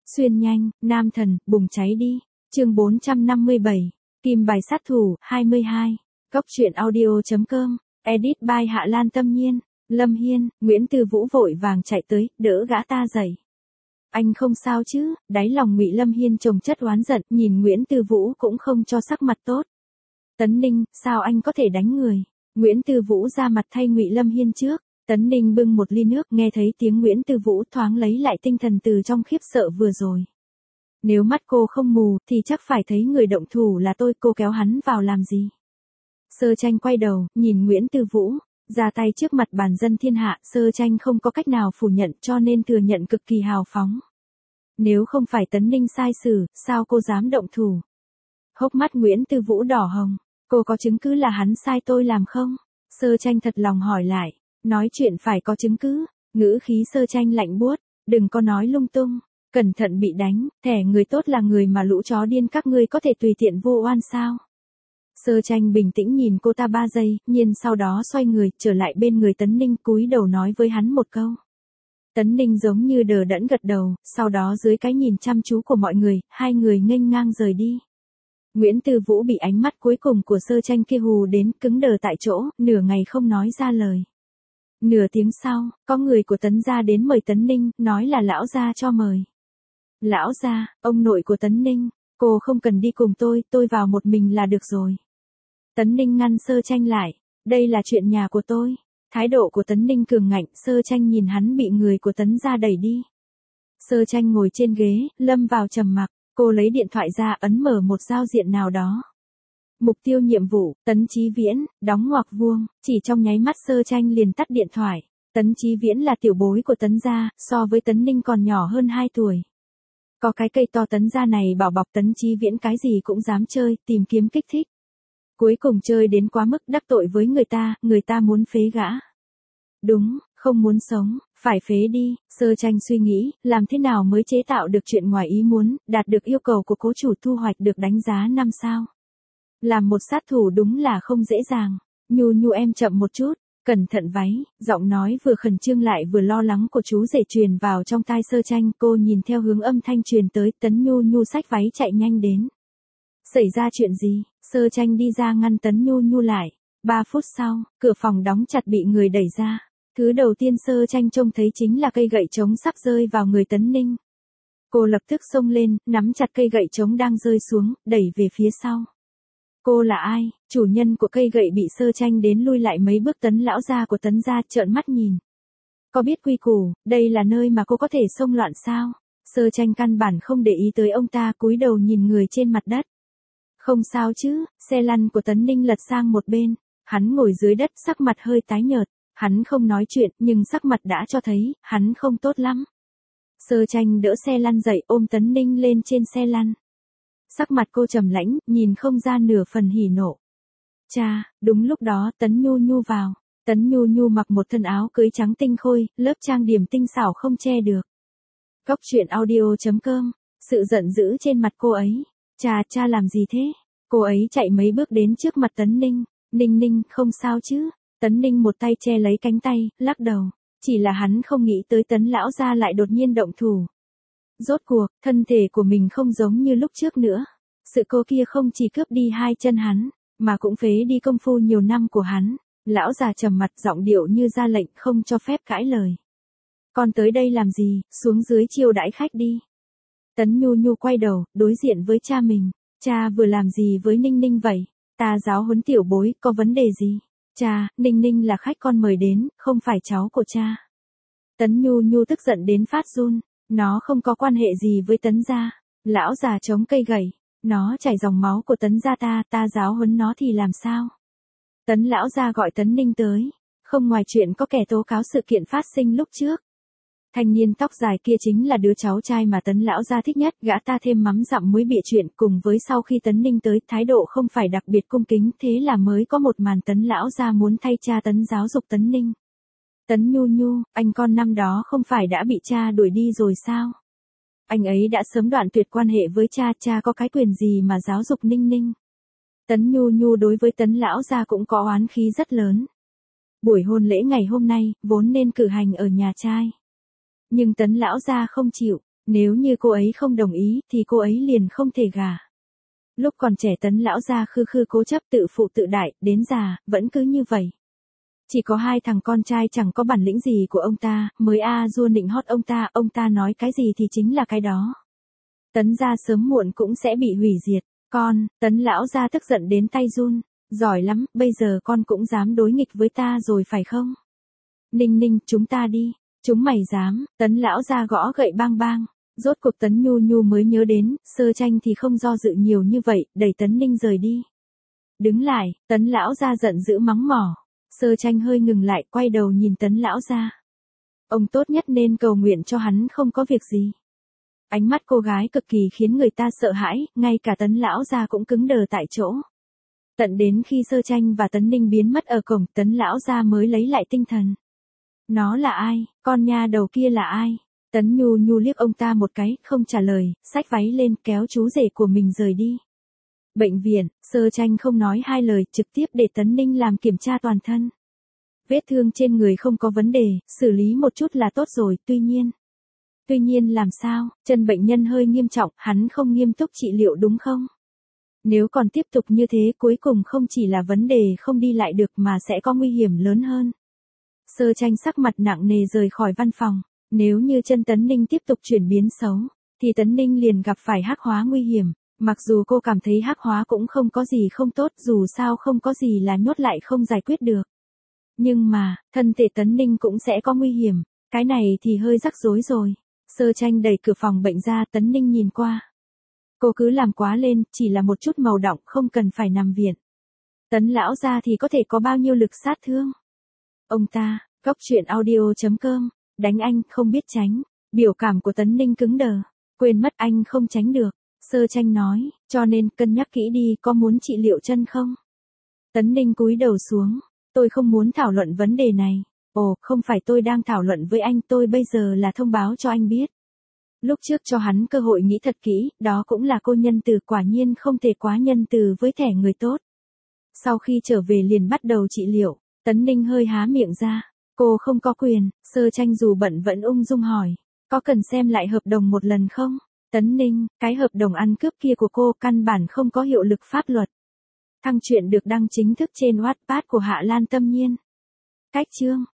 Xuyên nhanh, nam thần, bùng cháy đi. Chương 457. Kim bài sát thủ, 22. Góc truyện audio.com. Edit by Hạ Lan Tâm Nhiên. Lâm Hiên, Nguyễn Tư Vũ vội vàng chạy tới, đỡ gã ta dậy. Anh không sao chứ? Đáy lòng Ngụy Lâm Hiên chồng chất oán giận, nhìn Nguyễn Tư Vũ cũng không cho sắc mặt tốt. Tấn Ninh, sao anh có thể đánh người? Nguyễn Tư Vũ ra mặt thay Ngụy Lâm Hiên trước. Tấn Ninh bưng một ly nước, nghe thấy tiếng Nguyễn Tư Vũ thoáng lấy lại tinh thần từ trong khiếp sợ vừa rồi. Nếu mắt cô không mù, thì chắc phải thấy người động thủ là tôi, cô kéo hắn vào làm gì? Sơ Tranh quay đầu, nhìn Nguyễn Tư Vũ, ra tay trước mặt bản dân thiên hạ, Sơ Tranh không có cách nào phủ nhận cho nên thừa nhận cực kỳ hào phóng. Nếu không phải Tấn Ninh sai xử, sao cô dám động thủ? Hốc mắt Nguyễn Tư Vũ đỏ hồng, cô có chứng cứ là hắn sai tôi làm không? Sơ Tranh thật lòng hỏi lại, nói chuyện phải có chứng cứ, ngữ khí Sơ Tranh lạnh buốt, đừng có nói lung tung, cẩn thận bị đánh, thẻ người tốt là người mà lũ chó điên các ngươi có thể tùy tiện vô oan sao? Sơ Tranh bình tĩnh nhìn cô ta 3 giây, nhiên sau đó xoay người, trở lại bên người Tấn Ninh, cúi đầu nói với hắn một câu. Tấn Ninh giống như đờ đẫn gật đầu, sau đó dưới cái nhìn chăm chú của mọi người, hai người nghênh ngang rời đi. Nguyễn Tư Vũ bị ánh mắt cuối cùng của Sơ Tranh kia hù đến cứng đờ tại chỗ, nửa ngày không nói ra lời. Nửa tiếng sau, có người của Tấn gia đến mời Tấn Ninh, nói là lão gia cho mời. Lão gia, ông nội của Tấn Ninh, cô không cần đi cùng tôi vào một mình là được rồi. Tấn Ninh ngăn Sơ Tranh lại, đây là chuyện nhà của tôi. Thái độ của Tấn Ninh cường ngạnh, Sơ Tranh nhìn hắn bị người của Tấn gia đẩy đi. Sơ Tranh ngồi trên ghế, lâm vào trầm mặc, cô lấy điện thoại ra ấn mở một giao diện nào đó. Mục tiêu nhiệm vụ, Tấn Chí Viễn, đóng ngoặc vuông, chỉ trong nháy mắt Sơ Tranh liền tắt điện thoại. Tấn Chí Viễn là tiểu bối của Tấn gia, so với Tấn Ninh còn nhỏ hơn 2 tuổi. Có cái cây to Tấn gia này bảo bọc Tấn Chí Viễn cái gì cũng dám chơi, tìm kiếm kích thích. Cuối cùng chơi đến quá mức đắc tội với người ta muốn phế gã. Đúng, không muốn sống, phải phế đi, Sơ Tranh suy nghĩ, làm thế nào mới chế tạo được chuyện ngoài ý muốn, đạt được yêu cầu của cố chủ, thu hoạch được đánh giá 5 sao. Làm một sát thủ đúng là không dễ dàng. Nhu Nhu em chậm một chút, cẩn thận váy, giọng nói vừa khẩn trương lại vừa lo lắng của chú rể truyền vào trong tai Sơ Tranh, cô nhìn theo hướng âm thanh truyền tới, Tấn Nhu Nhu xách váy chạy nhanh đến. Xảy ra chuyện gì? Sơ Tranh đi ra ngăn Tấn Nhu Nhu lại. 3 phút sau, cửa phòng đóng chặt bị người đẩy ra. Thứ đầu tiên Sơ Tranh trông thấy chính là cây gậy trống sắp rơi vào người Tấn Ninh. Cô lập tức xông lên, nắm chặt cây gậy trống đang rơi xuống, đẩy về phía sau. Cô là ai? Chủ nhân của cây gậy bị Sơ Tranh đến lui lại mấy bước. Tấn lão gia của Tấn gia trợn mắt nhìn. Có biết quy củ, đây là nơi mà cô có thể xông loạn sao? Sơ Tranh căn bản không để ý tới ông ta, cúi đầu nhìn người trên mặt đất. Không sao chứ? Xe lăn của Tấn Ninh lật sang một bên, hắn ngồi dưới đất sắc mặt hơi tái nhợt, hắn không nói chuyện nhưng sắc mặt đã cho thấy, hắn không tốt lắm. Sơ Tranh đỡ xe lăn dậy ôm Tấn Ninh lên trên xe lăn. Sắc mặt cô trầm lãnh, nhìn không ra nửa phần hỉ nộ. Cha, đúng lúc đó Tấn Nhu Nhu vào. Tấn Nhu Nhu mặc một thân áo cưới trắng tinh khôi, lớp trang điểm tinh xảo không che được. Góc truyện audio.com. Sự giận dữ trên mặt cô ấy. Cha làm gì thế? Cô ấy chạy mấy bước đến trước mặt Tấn Ninh. Ninh, không sao chứ? Tấn Ninh một tay che lấy cánh tay, lắc đầu. Chỉ là hắn không nghĩ tới Tấn lão gia lại đột nhiên động thủ. Rốt cuộc, thân thể của mình không giống như lúc trước nữa. Sự cô kia không chỉ cướp đi 2 chân hắn, mà cũng phế đi công phu nhiều năm của hắn. Lão già trầm mặt, giọng điệu như ra lệnh không cho phép cãi lời. Con tới đây làm gì, xuống dưới chiêu đãi khách đi. Tấn Nhu Nhu quay đầu, đối diện với cha mình. Cha vừa làm gì với Ninh vậy? Ta giáo huấn tiểu bối, có vấn đề gì? Cha, Ninh là khách con mời đến, không phải cháu của cha. Tấn Nhu Nhu tức giận đến phát run. Nó không có quan hệ gì với Tấn gia. Lão già chống cây gậy. Nó chảy dòng máu của Tấn gia ta giáo huấn nó thì làm sao? Tấn lão gia gọi Tấn Ninh tới. Không ngoài chuyện có kẻ tố cáo sự kiện phát sinh lúc trước. Thanh niên tóc dài kia chính là đứa cháu trai mà Tấn lão gia thích nhất, gã ta thêm mắm dặm muối bịa chuyện, cùng với sau khi Tấn Ninh tới, thái độ không phải đặc biệt cung kính, thế là mới có một màn Tấn lão gia muốn thay cha Tấn giáo dục Tấn Ninh. Tấn Nhu Nhu, anh con năm đó không phải đã bị cha đuổi đi rồi sao? Anh ấy đã sớm đoạn tuyệt quan hệ với cha có cái quyền gì mà giáo dục Ninh. Tấn Nhu Nhu đối với Tấn lão gia cũng có oán khí rất lớn. Buổi hôn lễ ngày hôm nay, vốn nên cử hành ở nhà trai. Nhưng Tấn lão gia không chịu, Nếu như cô ấy không đồng ý thì cô ấy liền không thể gả. Lúc còn trẻ Tấn lão gia khư khư cố chấp tự phụ tự đại, đến già, vẫn cứ như vậy. Chỉ có hai thằng con trai chẳng có bản lĩnh gì của ông ta, mới dua nịnh hót ông ta nói cái gì thì chính là cái đó. Tấn gia sớm muộn cũng sẽ bị hủy diệt. Con, Tấn lão gia tức giận đến tay run. Giỏi lắm, bây giờ con cũng dám đối nghịch với ta rồi phải không? Ninh Ninh, chúng ta đi. Chúng mày dám, Tấn lão gia gõ gậy bang bang. Rốt cuộc Tấn Nhu Nhu mới nhớ đến, Sơ Tranh thì không do dự nhiều như vậy, đẩy Tấn Ninh rời đi. Đứng lại, Tấn lão gia giận dữ mắng mỏ. Sơ Tranh hơi ngừng lại, quay đầu nhìn Tấn lão gia. Ông tốt nhất nên cầu nguyện cho hắn không có việc gì. Ánh mắt cô gái cực kỳ khiến người ta sợ hãi, ngay cả Tấn lão gia cũng cứng đờ tại chỗ. Tận đến khi Sơ Tranh và Tấn Ninh biến mất ở cổng, Tấn lão gia mới lấy lại tinh thần. Nó là ai, con nha đầu kia là ai? Tấn Nhu Nhu liếc ông ta một cái, không trả lời, xách váy lên kéo chú rể của mình rời đi. Bệnh viện, Sơ Tranh không nói hai lời, trực tiếp để Tấn Ninh làm kiểm tra toàn thân. Vết thương trên người không có vấn đề, xử lý một chút là tốt rồi, Tuy nhiên làm sao, chân bệnh nhân hơi nghiêm trọng, hắn không nghiêm túc trị liệu đúng không? Nếu còn tiếp tục như thế cuối cùng không chỉ là vấn đề không đi lại được mà sẽ có nguy hiểm lớn hơn. Sơ Tranh sắc mặt nặng nề rời khỏi văn phòng. Nếu như chân Tấn Ninh tiếp tục chuyển biến xấu, thì Tấn Ninh liền gặp phải hắc hóa nguy hiểm. Mặc dù cô cảm thấy hắc hóa cũng không có gì không tốt, dù sao không có gì là nhốt lại không giải quyết được. Nhưng mà, thân thể Tấn Ninh cũng sẽ có nguy hiểm, cái này thì hơi rắc rối rồi. Sơ Tranh đẩy cửa phòng bệnh ra, Tấn Ninh nhìn qua. Cô cứ làm quá lên, chỉ là một chút màu đọng, không cần phải nằm viện. Tấn lão gia thì có thể có bao nhiêu lực sát thương. Ông ta, Góc Truyện Audio.com, đánh anh không biết tránh. Biểu cảm của Tấn Ninh cứng đờ. Quên mất anh không tránh được. Sơ Tranh nói, cho nên cân nhắc kỹ đi, có muốn trị liệu chân không? Tấn Ninh cúi đầu xuống. Tôi không muốn thảo luận vấn đề này. Ồ, không phải tôi đang thảo luận với anh, tôi bây giờ là thông báo cho anh biết. Lúc trước cho hắn cơ hội nghĩ thật kỹ, đó cũng là cô nhân từ, quả nhiên không thể quá nhân từ với thẻ người tốt. Sau khi trở về liền bắt đầu trị liệu, Tấn Ninh hơi há miệng ra. Cô không có quyền, Sơ Tranh dù bận vẫn ung dung hỏi. Có cần xem lại hợp đồng một lần không? Tấn Ninh, cái hợp đồng ăn cướp kia của cô căn bản không có hiệu lực pháp luật. Thăng truyện được đăng chính thức trên Wattpad của Hạ Lan Tâm Nhiên. Cách chương